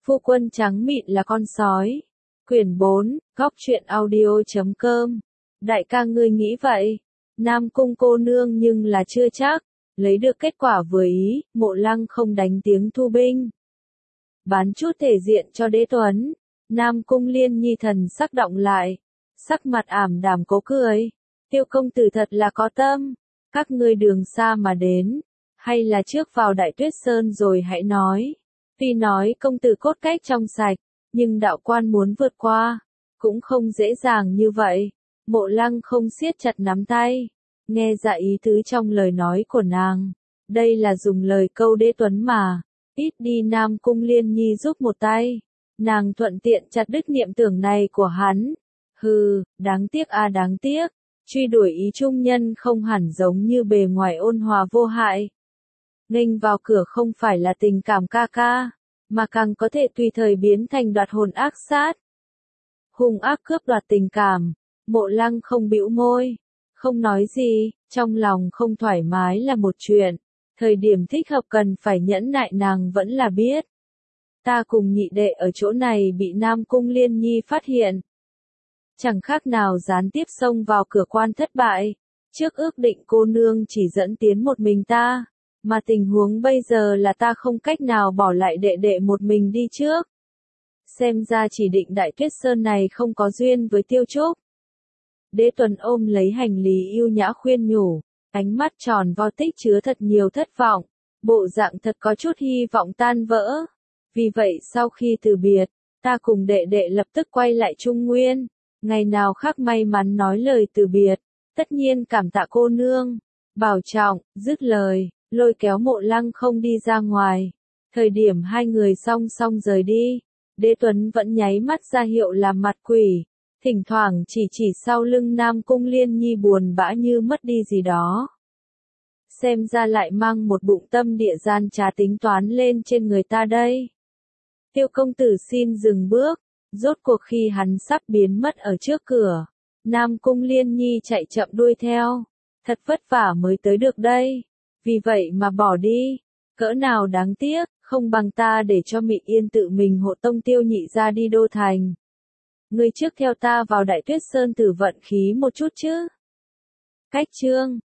Phu quân trắng mịn là con sói. Quyển 4, góc truyện audio.com. Đại ca ngươi nghĩ vậy? Nam Cung cô nương nhưng là chưa chắc. Lấy được kết quả vừa ý, Mộ Lăng không đánh tiếng thu binh. Bán chút thể diện cho Đế Tuấn. Nam Cung Liên Nhi thần sắc động lại. Sắc mặt ảm đạm cố cười. Tiêu công tử thật là có tâm. Các ngươi đường xa mà đến. Hay là trước vào Đại Tuyết Sơn rồi hãy nói. Tuy nói công tử cốt cách trong sạch, nhưng đạo quan muốn vượt qua, cũng không dễ dàng như vậy. Mộ Lăng không siết chặt nắm tay, nghe ra ý tứ trong lời nói của nàng. Đây là dùng lời câu Đế Tuấn mà, ít đi Nam Cung Liên Nhi giúp một tay. Nàng thuận tiện chặt đứt niệm tưởng này của hắn. Hừ, đáng tiếc a đáng tiếc, truy đuổi ý trung nhân không hẳn giống như bề ngoài ôn hòa vô hại. Nghênh vào cửa không phải là tình cảm ca ca, mà càng có thể tùy thời biến thành đoạt hồn ác sát. Hung ác cướp đoạt tình cảm, Mộ Lăng không bĩu môi, không nói gì, trong lòng không thoải mái là một chuyện, thời điểm thích hợp cần phải nhẫn nại nàng vẫn là biết. Ta cùng nhị đệ ở chỗ này bị Nam Cung Liên Nhi phát hiện. Chẳng khác nào gián tiếp xông vào cửa quan thất bại, trước ước định cô nương chỉ dẫn tiến một mình ta. Mà tình huống bây giờ là ta không cách nào bỏ lại đệ đệ một mình đi trước. Xem ra chỉ định Đại Tuyết Sơn này không có duyên với Tiêu Trúc. Đế Tuấn ôm lấy hành lý yêu nhã khuyên nhủ, ánh mắt tròn vo tích chứa thật nhiều thất vọng, bộ dạng thật có chút hy vọng tan vỡ. Vì vậy sau khi từ biệt, ta cùng đệ đệ lập tức quay lại Trung Nguyên, ngày nào khác may mắn nói lời từ biệt, tất nhiên cảm tạ cô nương, bảo trọng, dứt lời. Lôi kéo Mộ Lăng không đi ra ngoài. Thời điểm hai người song song rời đi, Đế Tuấn vẫn nháy mắt ra hiệu làm mặt quỷ, thỉnh thoảng chỉ sau lưng Nam Cung Liên Nhi buồn bã như mất đi gì đó. Xem ra lại mang một bụng tâm địa gian trá tính toán lên trên người ta đây. Tiêu công tử xin dừng bước, rốt cuộc khi hắn sắp biến mất ở trước cửa, Nam Cung Liên Nhi chạy chậm đuôi theo, thật vất vả mới tới được đây. Vì vậy mà bỏ đi, cỡ nào đáng tiếc, không bằng ta để cho Mị Yên tự mình hộ tông Tiêu nhị ra đi đô thành. Ngươi trước theo ta vào Đại Tuyết Sơn thử vận khí một chút chứ. Cách chương